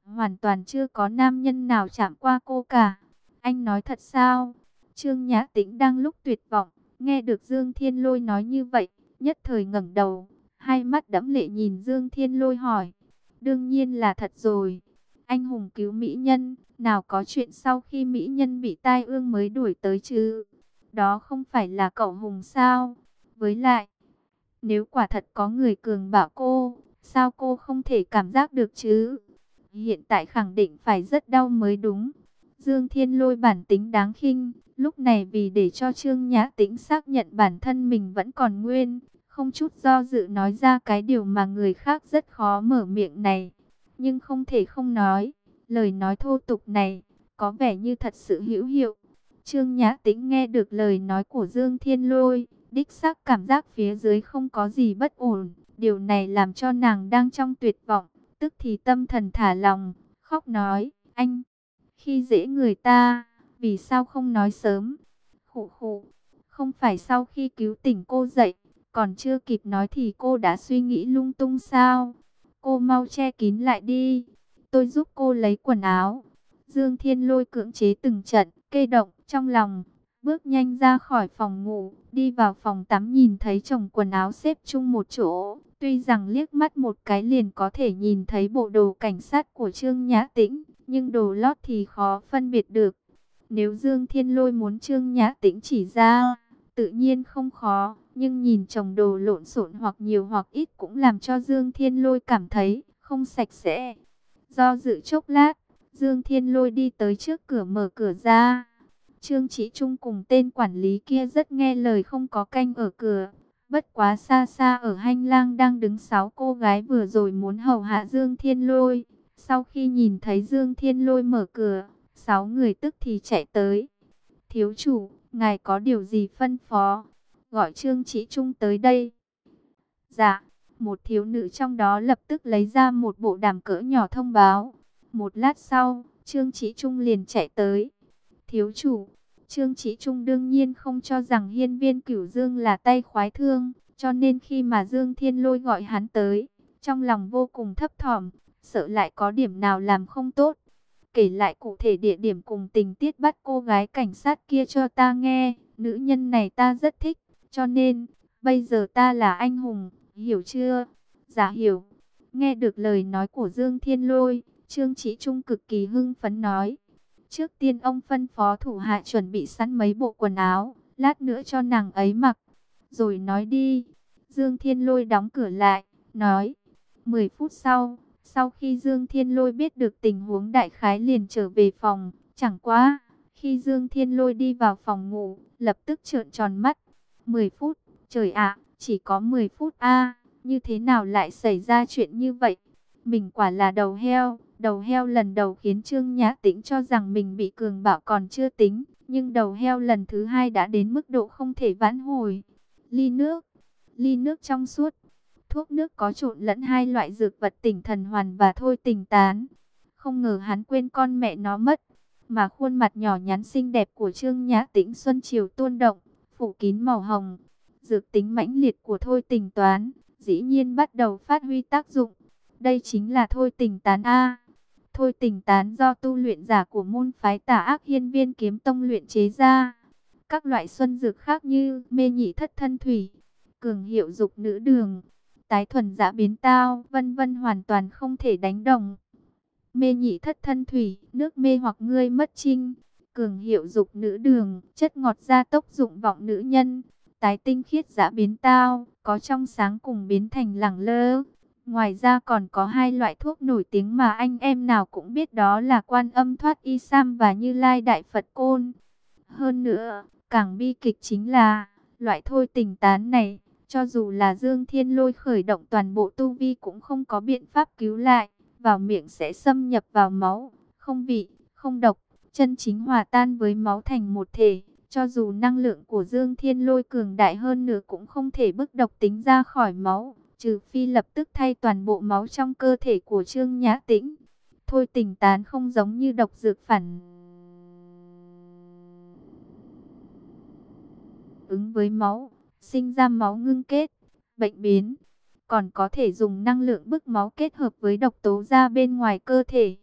hoàn toàn chưa có nam nhân nào chạm qua cô cả. Anh nói thật sao? Trương Nhã Tĩnh đang lúc tuyệt vọng, nghe được Dương Thiên Lôi nói như vậy, nhất thời ngẩng đầu, hai mắt đẫm lệ nhìn Dương Thiên Lôi hỏi. Đương nhiên là thật rồi. Anh hùng cứu mỹ nhân, nào có chuyện sau khi mỹ nhân bị tai ương mới đuổi tới chứ? Đó không phải là cậu Hùng sao? Với lại, nếu quả thật có người cường bảo cô, sao cô không thể cảm giác được chứ? Hiện tại khẳng định phải rất đau mới đúng. Dương Thiên Lôi bản tính đáng khinh, lúc này vì để cho Trương Nhã Tĩnh xác nhận bản thân mình vẫn còn nguyên, không chút do dự nói ra cái điều mà người khác rất khó mở miệng này. Nhưng không thể không nói, lời nói thô tục này, có vẻ như thật sự hữu hiệu. Trương Nhã Tĩnh nghe được lời nói của Dương Thiên Lôi, đích xác cảm giác phía dưới không có gì bất ổn. Điều này làm cho nàng đang trong tuyệt vọng, tức thì tâm thần thả lòng, khóc nói, anh, khi dễ người ta, vì sao không nói sớm? Khụ khụ, không phải sau khi cứu tỉnh cô dậy, còn chưa kịp nói thì cô đã suy nghĩ lung tung sao? Cô mau che kín lại đi, tôi giúp cô lấy quần áo. Dương Thiên Lôi cưỡng chế từng trận, kê động trong lòng, bước nhanh ra khỏi phòng ngủ, đi vào phòng tắm nhìn thấy chồng quần áo xếp chung một chỗ. Tuy rằng liếc mắt một cái liền có thể nhìn thấy bộ đồ cảnh sát của Trương Nhã Tĩnh, nhưng đồ lót thì khó phân biệt được. Nếu Dương Thiên Lôi muốn Trương Nhã Tĩnh chỉ ra, tự nhiên không khó, nhưng nhìn chồng đồ lộn xộn hoặc nhiều hoặc ít cũng làm cho Dương Thiên Lôi cảm thấy không sạch sẽ. Do dự chốc lát, Dương Thiên Lôi đi tới trước cửa mở cửa ra. Trương Chí Trung cùng tên quản lý kia rất nghe lời không có canh ở cửa. Bất quá xa xa ở hành lang đang đứng sáu cô gái vừa rồi muốn hầu hạ Dương Thiên Lôi. Sau khi nhìn thấy Dương Thiên Lôi mở cửa, sáu người tức thì chạy tới. Thiếu chủ, ngài có điều gì phân phó? Gọi Trương Chí Trung tới đây. Dạ, một thiếu nữ trong đó lập tức lấy ra một bộ đàm cỡ nhỏ thông báo. Một lát sau, Trương Chí Trung liền chạy tới. Thiếu chủ, Trương Chí Trung đương nhiên không cho rằng Hiên Viên Cửu Dương là tay khoái thương, cho nên khi mà Dương Thiên Lôi gọi hắn tới, trong lòng vô cùng thấp thỏm, sợ lại có điểm nào làm không tốt. Kể lại cụ thể địa điểm cùng tình tiết bắt cô gái cảnh sát kia cho ta nghe, nữ nhân này ta rất thích, cho nên, bây giờ ta là anh hùng, hiểu chưa? Dạ hiểu. Nghe được lời nói của Dương Thiên Lôi, Trương Chí Trung cực kỳ hưng phấn nói. Trước tiên ông phân phó thủ hạ chuẩn bị sẵn mấy bộ quần áo, lát nữa cho nàng ấy mặc. Rồi nói đi. Dương Thiên Lôi đóng cửa lại, nói. mười phút sau, sau khi Dương Thiên Lôi biết được tình huống đại khái liền trở về phòng. Chẳng quá, khi Dương Thiên Lôi đi vào phòng ngủ, lập tức trợn tròn mắt. mười phút, trời ạ, chỉ có mười phút a, như thế nào lại xảy ra chuyện như vậy? Mình quả là đầu heo. Đầu heo lần đầu khiến Trương Nhã Tĩnh cho rằng mình bị cường bạo còn chưa tính, nhưng đầu heo lần thứ hai đã đến mức độ không thể vãn hồi. Ly nước, ly nước trong suốt, thuốc nước có trộn lẫn hai loại dược vật tỉnh thần hoàn và thôi tình tán. Không ngờ hắn quên con mẹ nó mất, mà khuôn mặt nhỏ nhắn xinh đẹp của Trương Nhã Tĩnh xuân chiều tuôn động, phủ kín màu hồng. Dược tính mãnh liệt của thôi tình toán, dĩ nhiên bắt đầu phát huy tác dụng. Đây chính là thôi tình tán A. Thôi tình tán do tu luyện giả của môn phái Tà Ác Hiên Viên Kiếm Tông luyện chế ra. Các loại xuân dược khác như mê nhị thất thân thủy, cường hiệu dục nữ đường, tái thuần dã biến tao, vân vân hoàn toàn không thể đánh đồng. Mê nhị thất thân thủy, nước mê hoặc ngươi mất trinh. Cường hiệu dục nữ đường, chất ngọt gia tốc dụng vọng nữ nhân. Tái tinh khiết dã biến tao, có trong sáng cùng biến thành lẳng lơ. Ngoài ra còn có hai loại thuốc nổi tiếng mà anh em nào cũng biết, đó là Quan Âm Thoát Y Sam và Như Lai Đại Phật Côn. Hơn nữa, càng bi kịch chính là, loại thôi tình tán này, cho dù là Dương Thiên Lôi khởi động toàn bộ tu vi cũng không có biện pháp cứu lại, vào miệng sẽ xâm nhập vào máu, không vị, không độc, chân chính hòa tan với máu thành một thể. Cho dù năng lượng của Dương Thiên Lôi cường đại hơn nữa cũng không thể bức độc tính ra khỏi máu, trừ phi lập tức thay toàn bộ máu trong cơ thể của Trương Nhã Tĩnh. Thôi tình tán không giống như độc dược phản ứng với máu, sinh ra máu ngưng kết, bệnh biến, còn có thể dùng năng lượng bức máu kết hợp với độc tố ra bên ngoài cơ thể.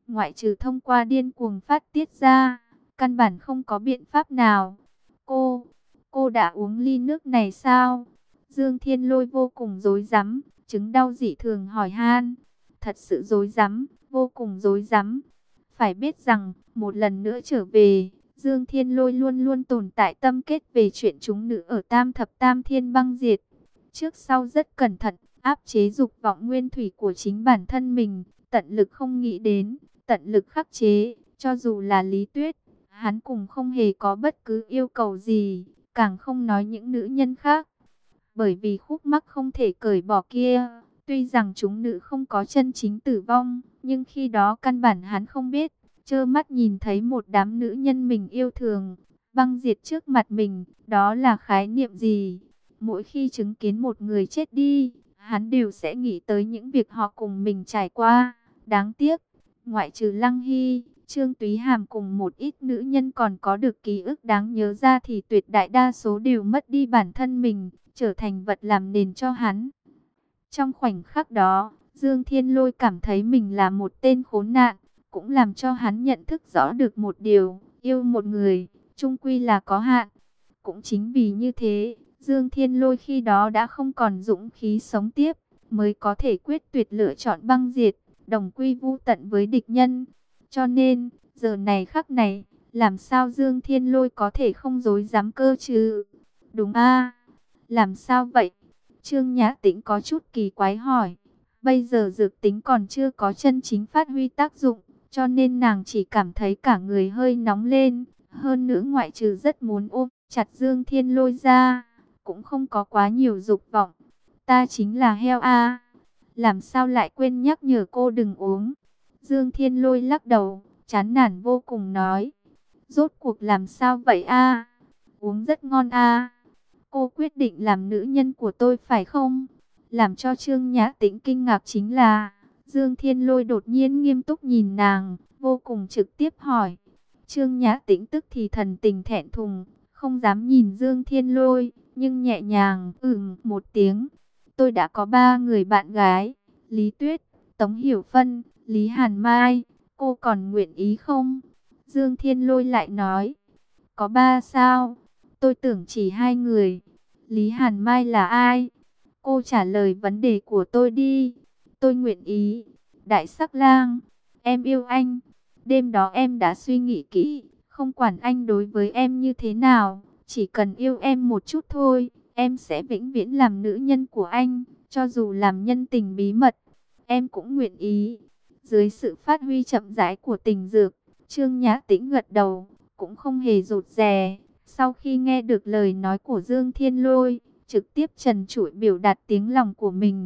ngoại trừ thông qua điên cuồng phát tiết ra, căn bản không có biện pháp nào. Cô, cô đã uống ly nước này sao? Dương Thiên Lôi vô cùng rối rắm, chứng đau dị thường hỏi han. Thật sự rối rắm, vô cùng rối rắm. Phải biết rằng, một lần nữa trở về, Dương Thiên Lôi luôn luôn tồn tại tâm kết về chuyện chúng nữ ở Tam Thập Tam Thiên băng diệt. Trước sau rất cẩn thận, áp chế dục vọng nguyên thủy của chính bản thân mình, tận lực không nghĩ đến, tận lực khắc chế, cho dù là Lý Tuyết, hắn cũng không hề có bất cứ yêu cầu gì, càng không nói những nữ nhân khác. Bởi vì khúc mắc không thể cởi bỏ kia, tuy rằng chúng nữ không có chân chính tử vong, nhưng khi đó căn bản hắn không biết, trơ mắt nhìn thấy một đám nữ nhân mình yêu thường, băng diệt trước mặt mình, đó là khái niệm gì? Mỗi khi chứng kiến một người chết đi, hắn đều sẽ nghĩ tới những việc họ cùng mình trải qua. Đáng tiếc, ngoại trừ Lăng Hy, Trương Túy Hàm cùng một ít nữ nhân còn có được ký ức đáng nhớ ra thì tuyệt đại đa số đều mất đi bản thân mình, trở thành vật làm nền cho hắn. Trong khoảnh khắc đó, Dương Thiên Lôi cảm thấy mình là một tên khốn nạn, cũng làm cho hắn nhận thức rõ được một điều, yêu một người, chung quy là có hạn. Cũng chính vì như thế, Dương Thiên Lôi khi đó đã không còn dũng khí sống tiếp, mới có thể quyết tuyệt lựa chọn băng diệt, đồng quy vu tận với địch nhân. Cho nên, giờ này khắc này, làm sao Dương Thiên Lôi có thể không dối dám cơ chứ? Đúng a, làm sao vậy? Trương Nhã Tĩnh có chút kỳ quái hỏi. Bây giờ dược tính còn chưa có chân chính phát huy tác dụng, cho nên nàng chỉ cảm thấy cả người hơi nóng lên. Hơn nữa ngoại trừ rất muốn ôm chặt Dương Thiên Lôi ra, cũng không có quá nhiều dục vọng. Ta chính là heo a, làm sao lại quên nhắc nhở cô đừng uống? Dương Thiên Lôi lắc đầu, chán nản vô cùng nói. Rốt cuộc làm sao vậy a? Uống rất ngon a. Cô quyết định làm nữ nhân của tôi phải không? Làm cho Trương Nhã Tĩnh kinh ngạc chính là, Dương Thiên Lôi đột nhiên nghiêm túc nhìn nàng, vô cùng trực tiếp hỏi. Trương Nhã Tĩnh tức thì thần tình thẹn thùng, không dám nhìn Dương Thiên Lôi, nhưng nhẹ nhàng ừm một tiếng. Tôi đã có ba người bạn gái, Lý Tuyết, Tống Hiểu Phân, Lý Hàn Mai, cô còn nguyện ý không? Dương Thiên Lôi lại nói, có ba sao? Tôi tưởng chỉ hai người. Lý Hàn Mai là ai? Cô trả lời vấn đề của tôi đi. Tôi nguyện ý. Đại Sắc Lang, em yêu anh. Đêm đó em đã suy nghĩ kỹ, không quản anh đối với em như thế nào, chỉ cần yêu em một chút thôi, em sẽ vĩnh viễn làm nữ nhân của anh, cho dù làm nhân tình bí mật, em cũng nguyện ý. Dưới sự phát huy chậm rãi của tình dược, Trương Nhã Tĩnh gật đầu, cũng không hề rụt rè. Sau khi nghe được lời nói của Dương Thiên Lôi, trực tiếp trần trụi biểu đạt tiếng lòng của mình.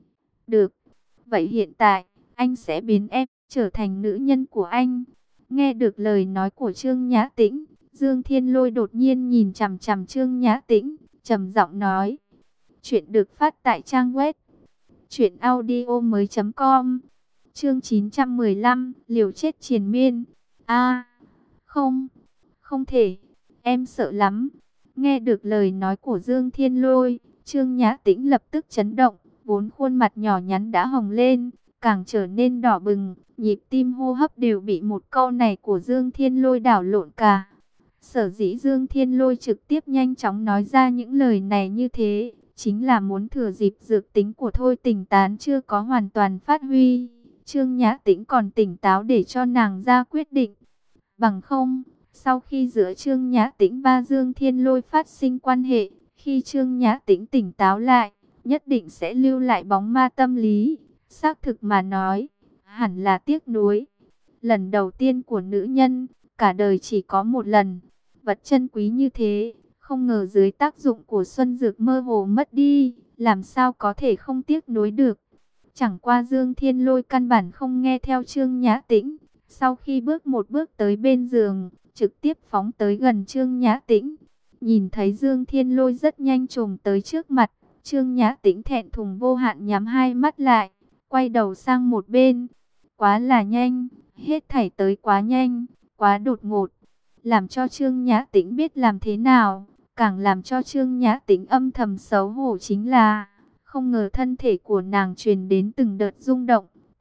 Được, vậy hiện tại, anh sẽ biến em trở thành nữ nhân của anh. Nghe được lời nói của Trương Nhã Tĩnh, Dương Thiên Lôi đột nhiên nhìn chằm chằm Trương Nhã Tĩnh, trầm giọng nói. Chuyện được phát tại trang web truyện audio mới chấm com. Chương chín trăm mười lăm, liều chết triền miên. A, không, không thể, em sợ lắm. Nghe được lời nói của Dương Thiên Lôi, Trương Nhã Tĩnh lập tức chấn động, vốn khuôn mặt nhỏ nhắn đã hồng lên, càng trở nên đỏ bừng, nhịp tim hô hấp đều bị một câu này của Dương Thiên Lôi đảo lộn cả. Sở dĩ Dương Thiên Lôi trực tiếp nhanh chóng nói ra những lời này như thế, chính là muốn thừa dịp dược tính của Thôi Tình Tán chưa có hoàn toàn phát huy, Trương Nhã Tĩnh còn tỉnh táo để cho nàng ra quyết định. Bằng không, sau khi giữa Trương Nhã Tĩnh và Dương Thiên Lôi phát sinh quan hệ, khi Trương Nhã Tĩnh tỉnh táo lại, nhất định sẽ lưu lại bóng ma tâm lý. Xác thực mà nói, hẳn là tiếc nuối. Lần đầu tiên của nữ nhân, cả đời chỉ có một lần. Vật chân quý như thế, không ngờ dưới tác dụng của xuân dược mơ hồ mất đi, làm sao có thể không tiếc nuối được. Chẳng qua Dương Thiên Lôi căn bản không nghe theo Trương Nhã Tĩnh. Sau khi bước một bước tới bên giường, trực tiếp phóng tới gần Trương Nhã Tĩnh. Nhìn thấy Dương Thiên Lôi rất nhanh trồm tới trước mặt, Trương Nhã Tĩnh thẹn thùng vô hạn nhắm hai mắt lại, quay đầu sang một bên. Quá là nhanh, hết thảy tới quá nhanh, quá đột ngột, làm cho Trương Nhã Tĩnh biết làm thế nào. Càng làm cho Trương Nhã Tĩnh âm thầm xấu hổ chính là, không ngờ thân thể của nàng truyền đến từng đợt rung động,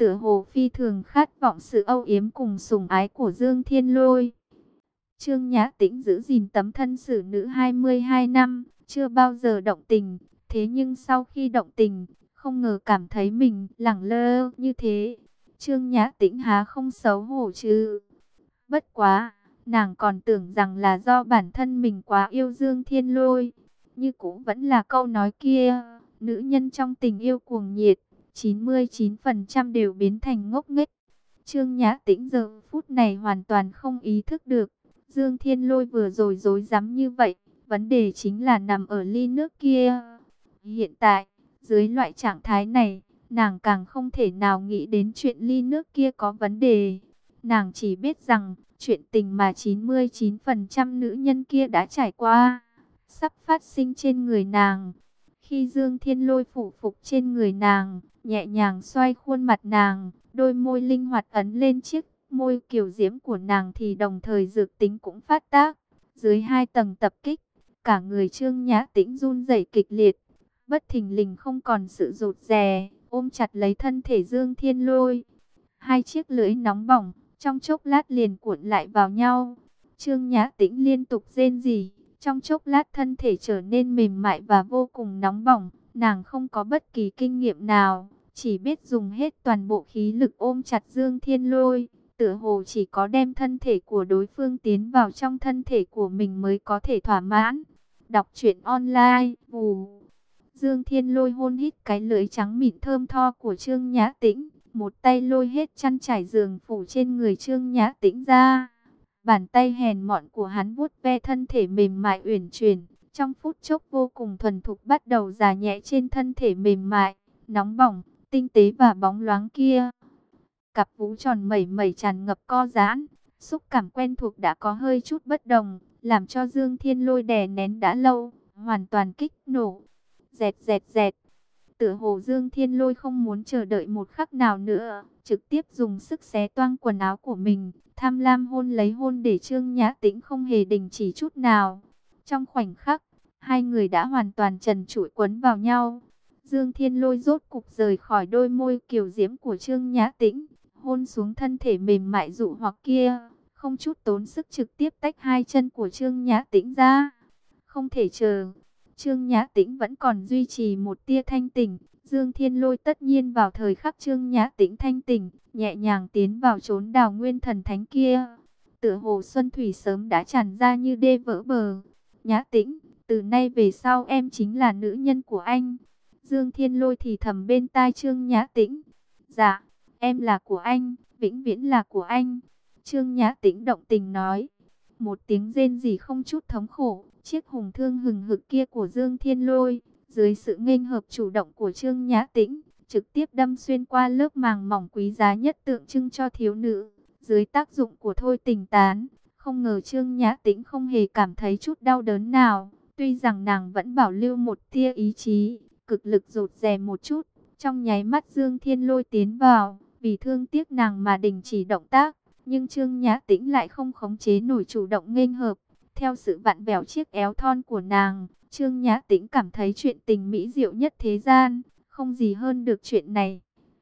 tựa hồ phi thường khát vọng sự âu yếm cùng sủng ái của Dương Thiên Lôi. Trương Nhã Tĩnh giữ gìn tấm thân xử nữ hai mươi hai năm, chưa bao giờ động tình, thế nhưng sau khi động tình, không ngờ cảm thấy mình lẳng lơ như thế. Trương Nhã Tĩnh há không xấu hổ chứ? Bất quá, nàng còn tưởng rằng là do bản thân mình quá yêu Dương Thiên Lôi. Như cũ vẫn là câu nói kia, nữ nhân trong tình yêu cuồng nhiệt, chín mươi chín phần trăm đều biến thành ngốc nghếch. Trương Nhã Tĩnh giờ phút này hoàn toàn không ý thức được, Dương Thiên Lôi vừa rồi dối rắm như vậy, vấn đề chính là nằm ở ly nước kia. Hiện tại, dưới loại trạng thái này, nàng càng không thể nào nghĩ đến chuyện ly nước kia có vấn đề. Nàng chỉ biết rằng, chuyện tình mà chín mươi chín phần trăm nữ nhân kia đã trải qua, sắp phát sinh trên người nàng. Khi Dương Thiên Lôi phủ phục trên người nàng, nhẹ nhàng xoay khuôn mặt nàng, đôi môi linh hoạt ấn lên chiếc môi kiều diễm của nàng thì đồng thời dược tính cũng phát tác. Dưới hai tầng tập kích, cả người Trương Nhã Tĩnh run rẩy kịch liệt, bất thình lình không còn sự rụt rè, ôm chặt lấy thân thể Dương Thiên Lôi. Hai chiếc lưỡi nóng bỏng, trong chốc lát liền cuộn lại vào nhau. Trương Nhã Tĩnh liên tục rên rỉ, trong chốc lát thân thể trở nên mềm mại và vô cùng nóng bỏng. Nàng không có bất kỳ kinh nghiệm nào, chỉ biết dùng hết toàn bộ khí lực ôm chặt Dương Thiên Lôi. Tựa hồ chỉ có đem thân thể của đối phương tiến vào trong thân thể của mình mới có thể thỏa mãn. Đọc truyện online, vù. Dương Thiên Lôi hôn hít cái lưỡi trắng mịn thơm tho của Trương Nhã Tĩnh, một tay lôi hết chăn trải giường phủ trên người Trương Nhã Tĩnh ra. Bàn tay hèn mọn của hắn vuốt ve thân thể mềm mại uyển chuyển, trong phút chốc vô cùng thuần thục bắt đầu rà nhẹ trên thân thể mềm mại, nóng bỏng, tinh tế và bóng loáng kia. Cặp vú tròn mẩy mẩy tràn ngập co giãn, xúc cảm quen thuộc đã có hơi chút bất đồng, làm cho Dương Thiên Lôi đè nén đã lâu, hoàn toàn kích nổ. Dẹt dẹt dẹt. Tựa hồ Dương Thiên Lôi không muốn chờ đợi một khắc nào nữa, trực tiếp dùng sức xé toang quần áo của mình, tham lam hôn lấy hôn để Trương Nhã Tĩnh không hề đình chỉ chút nào. Trong khoảnh khắc, hai người đã hoàn toàn trần trụi quấn vào nhau. Dương Thiên Lôi rốt cục rời khỏi đôi môi kiều diễm của Trương Nhã Tĩnh, hôn xuống thân thể mềm mại dụ hoặc kia, không chút tốn sức trực tiếp tách hai chân của Trương Nhã Tĩnh ra. Không thể chờ, Trương Nhã Tĩnh vẫn còn duy trì một tia thanh tỉnh. Dương Thiên Lôi tất nhiên vào thời khắc Trương Nhã Tĩnh thanh tỉnh, nhẹ nhàng tiến vào chốn đào nguyên thần thánh kia. Tựa hồ xuân thủy sớm đã tràn ra như đê vỡ bờ. Nhã Tĩnh, từ nay về sau em chính là nữ nhân của anh. Dương Thiên Lôi thì thầm bên tai Trương Nhã Tĩnh. Dạ, em là của anh, vĩnh viễn là của anh. Trương Nhã Tĩnh động tình nói. Một tiếng rên rỉ không chút thống khổ, chiếc hùng thương hừng hực kia của Dương Thiên Lôi, dưới sự nghênh hợp chủ động của Trương Nhã Tĩnh, trực tiếp đâm xuyên qua lớp màng mỏng quý giá nhất tượng trưng cho thiếu nữ. Dưới tác dụng của thôi tình tán, không ngờ Trương Nhã Tĩnh không hề cảm thấy chút đau đớn nào. Tuy rằng nàng vẫn bảo lưu một tia ý chí, cực lực rụt rè một chút. Trong nháy mắt Dương Thiên Lôi tiến vào, vì thương tiếc nàng mà đình chỉ động tác. Nhưng Trương Nhã Tĩnh lại không khống chế nổi chủ động nghênh hợp. Theo sự vặn vẹo chiếc eo thon của nàng, Trương Nhã Tĩnh cảm thấy chuyện tình mỹ diệu nhất thế gian, không gì hơn được chuyện này.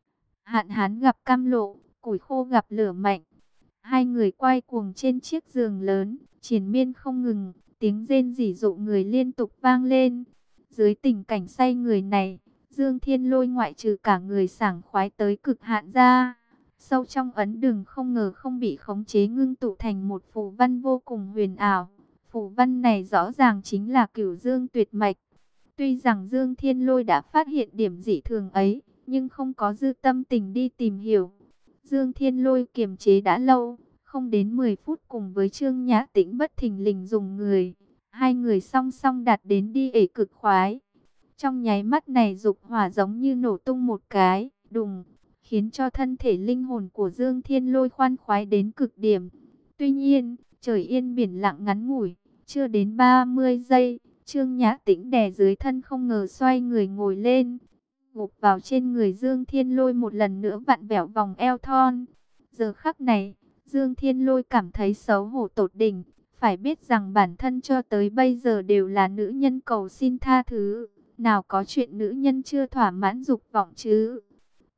Hạn hán gặp cam lộ, củi khô gặp lửa mạnh. Hai người quay cuồng trên chiếc giường lớn, triền miên không ngừng, tiếng rên rỉ dụ người liên tục vang lên. Dưới tình cảnh say người này, Dương Thiên Lôi ngoại trừ cả người sảng khoái tới cực hạn ra, sâu trong ấn đường không ngờ không bị khống chế ngưng tụ thành một phù văn vô cùng huyền ảo. Phù văn này rõ ràng chính là Cửu Dương tuyệt mạch. Tuy rằng Dương Thiên Lôi đã phát hiện điểm dị thường ấy, nhưng không có dư tâm tình đi tìm hiểu. Dương Thiên Lôi kiềm chế đã lâu, không đến mười phút cùng với Trương Nhã Tĩnh bất thình lình dùng người. Hai người song song đạt đến đi ể cực khoái. Trong nháy mắt này dục hỏa giống như nổ tung một cái, đùng, khiến cho thân thể linh hồn của Dương Thiên Lôi khoan khoái đến cực điểm. Tuy nhiên, trời yên biển lặng ngắn ngủi, chưa đến ba mươi giây, Trương Nhã Tĩnh đè dưới thân không ngờ xoay người ngồi lên, gục vào trên người Dương Thiên Lôi một lần nữa vặn vẹo vòng eo thon. Giờ khắc này, Dương Thiên Lôi cảm thấy xấu hổ tột đỉnh, phải biết rằng bản thân cho tới bây giờ đều là nữ nhân cầu xin tha thứ, nào có chuyện nữ nhân chưa thỏa mãn dục vọng chứ.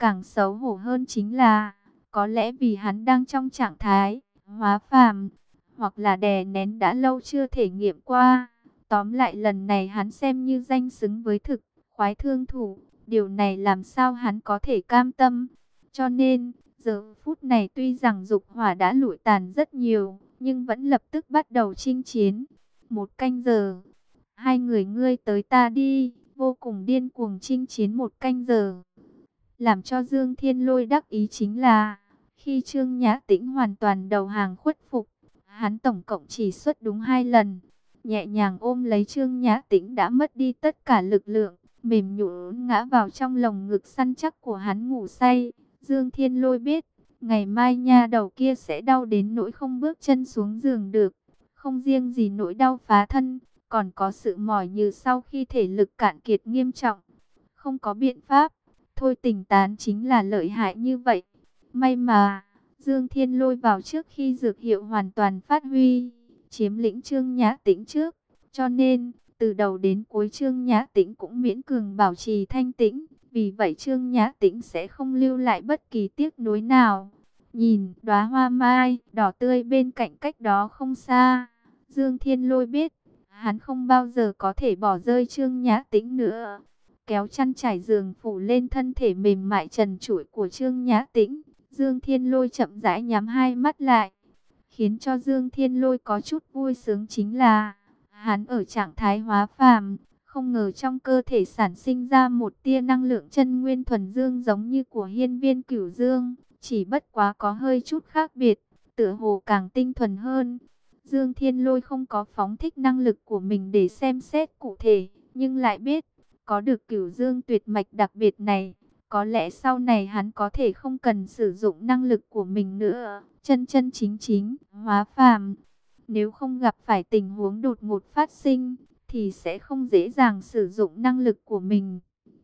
Càng xấu hổ hơn chính là, có lẽ vì hắn đang trong trạng thái hóa phàm, hoặc là đè nén đã lâu chưa thể nghiệm qua. Tóm lại lần này hắn xem như danh xứng với thực, khoái thương thủ. Điều này làm sao hắn có thể cam tâm. Cho nên, giờ phút này tuy rằng dục hỏa đã lụi tàn rất nhiều, nhưng vẫn lập tức bắt đầu chinh chiến. Một canh giờ, hai người ngươi tới ta đi, vô cùng điên cuồng chinh chiến một canh giờ. Làm cho Dương Thiên Lôi đắc ý chính là, khi Trương Nhã Tĩnh hoàn toàn đầu hàng khuất phục, hắn tổng cộng chỉ xuất đúng hai lần. Nhẹ nhàng ôm lấy Trương Nhã Tĩnh đã mất đi tất cả lực lượng, mềm nhũn ngã vào trong lồng ngực săn chắc của hắn ngủ say. Dương Thiên Lôi biết, ngày mai nha đầu kia sẽ đau đến nỗi không bước chân xuống giường được. Không riêng gì nỗi đau phá thân, còn có sự mỏi như sau khi thể lực cạn kiệt nghiêm trọng. Không có biện pháp, thôi tình tán chính là lợi hại như vậy. May mà, Dương Thiên Lôi vào trước khi dược hiệu hoàn toàn phát huy, chiếm lĩnh Trương Nhã Tĩnh trước. Cho nên, từ đầu đến cuối Trương Nhã Tĩnh cũng miễn cường bảo trì thanh tĩnh. Vì vậy Trương Nhã Tĩnh sẽ không lưu lại bất kỳ tiếc nuối nào. Nhìn đóa hoa mai đỏ tươi bên cạnh cách đó không xa, Dương Thiên Lôi biết, hắn không bao giờ có thể bỏ rơi Trương Nhã Tĩnh nữa. Kéo chăn trải giường phủ lên thân thể mềm mại trần trụi của Trương Nhã Tĩnh, Dương Thiên Lôi chậm rãi nhắm hai mắt lại. Khiến cho Dương Thiên Lôi có chút vui sướng chính là, hắn ở trạng thái hóa phàm, không ngờ trong cơ thể sản sinh ra một tia năng lượng chân nguyên thuần dương giống như của hiên viên cửu dương, chỉ bất quá có hơi chút khác biệt, tựa hồ càng tinh thuần hơn. Dương Thiên Lôi không có phóng thích năng lực của mình để xem xét cụ thể, nhưng lại biết, có được cửu dương tuyệt mạch đặc biệt này, có lẽ sau này hắn có thể không cần sử dụng năng lực của mình nữa, chân chân chính chính, hóa phàm. Nếu không gặp phải tình huống đột ngột phát sinh, thì sẽ không dễ dàng sử dụng năng lực của mình.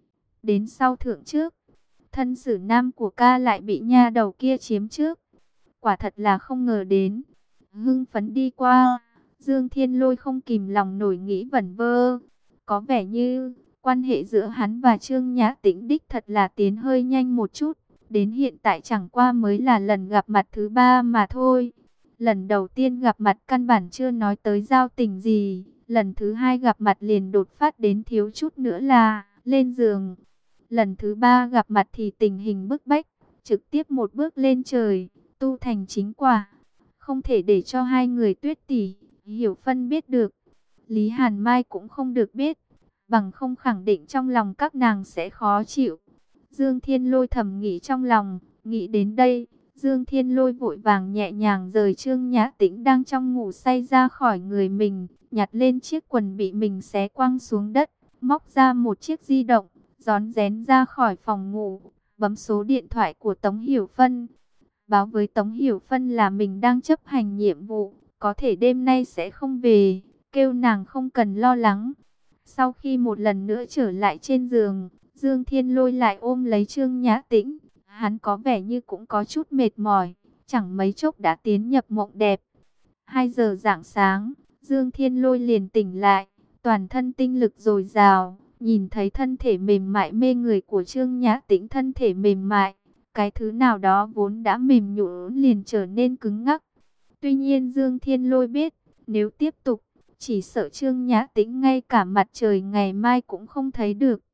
Đến sau thượng trước, thân sử nam của ca lại bị nha đầu kia chiếm trước. Quả thật là không ngờ đến. Hưng phấn đi qua, Dương Thiên Lôi không kìm lòng nổi nghĩ vẩn vơ. Có vẻ như, quan hệ giữa hắn và Trương Nhã Tĩnh đích thật là tiến hơi nhanh một chút. Đến hiện tại chẳng qua mới là lần gặp mặt thứ ba mà thôi. Lần đầu tiên gặp mặt căn bản chưa nói tới giao tình gì. Lần thứ hai gặp mặt liền đột phát đến thiếu chút nữa là lên giường. Lần thứ ba gặp mặt thì tình hình bức bách, trực tiếp một bước lên trời, tu thành chính quả. Không thể để cho hai người Tuyết tỷ, Hiểu Phân biết được. Lý Hàn Mai cũng không được biết, bằng không khẳng định trong lòng các nàng sẽ khó chịu. Dương Thiên Lôi thầm nghĩ trong lòng, nghĩ đến đây, Dương Thiên Lôi vội vàng nhẹ nhàng rời Trương Nhã Tĩnh đang trong ngủ say ra khỏi người mình, nhặt lên chiếc quần bị mình xé quăng xuống đất, móc ra một chiếc di động, rón rén ra khỏi phòng ngủ, bấm số điện thoại của Tống Hiểu Phân. Báo với Tống Hiểu Phân là mình đang chấp hành nhiệm vụ, có thể đêm nay sẽ không về, kêu nàng không cần lo lắng. Sau khi một lần nữa trở lại trên giường, Dương Thiên Lôi lại ôm lấy Trương Nhã Tĩnh. Hắn có vẻ như cũng có chút mệt mỏi, chẳng mấy chốc đã tiến nhập mộng đẹp. Hai giờ rạng sáng, Dương Thiên Lôi liền tỉnh lại, toàn thân tinh lực dồi dào, nhìn thấy thân thể mềm mại mê người của Trương Nhã Tĩnh, thân thể mềm mại, cái thứ nào đó vốn đã mềm nhũn liền trở nên cứng ngắc. Tuy nhiên Dương Thiên Lôi biết, nếu tiếp tục, chỉ sợ Trương Nhã Tĩnh ngay cả mặt trời ngày mai cũng không thấy được.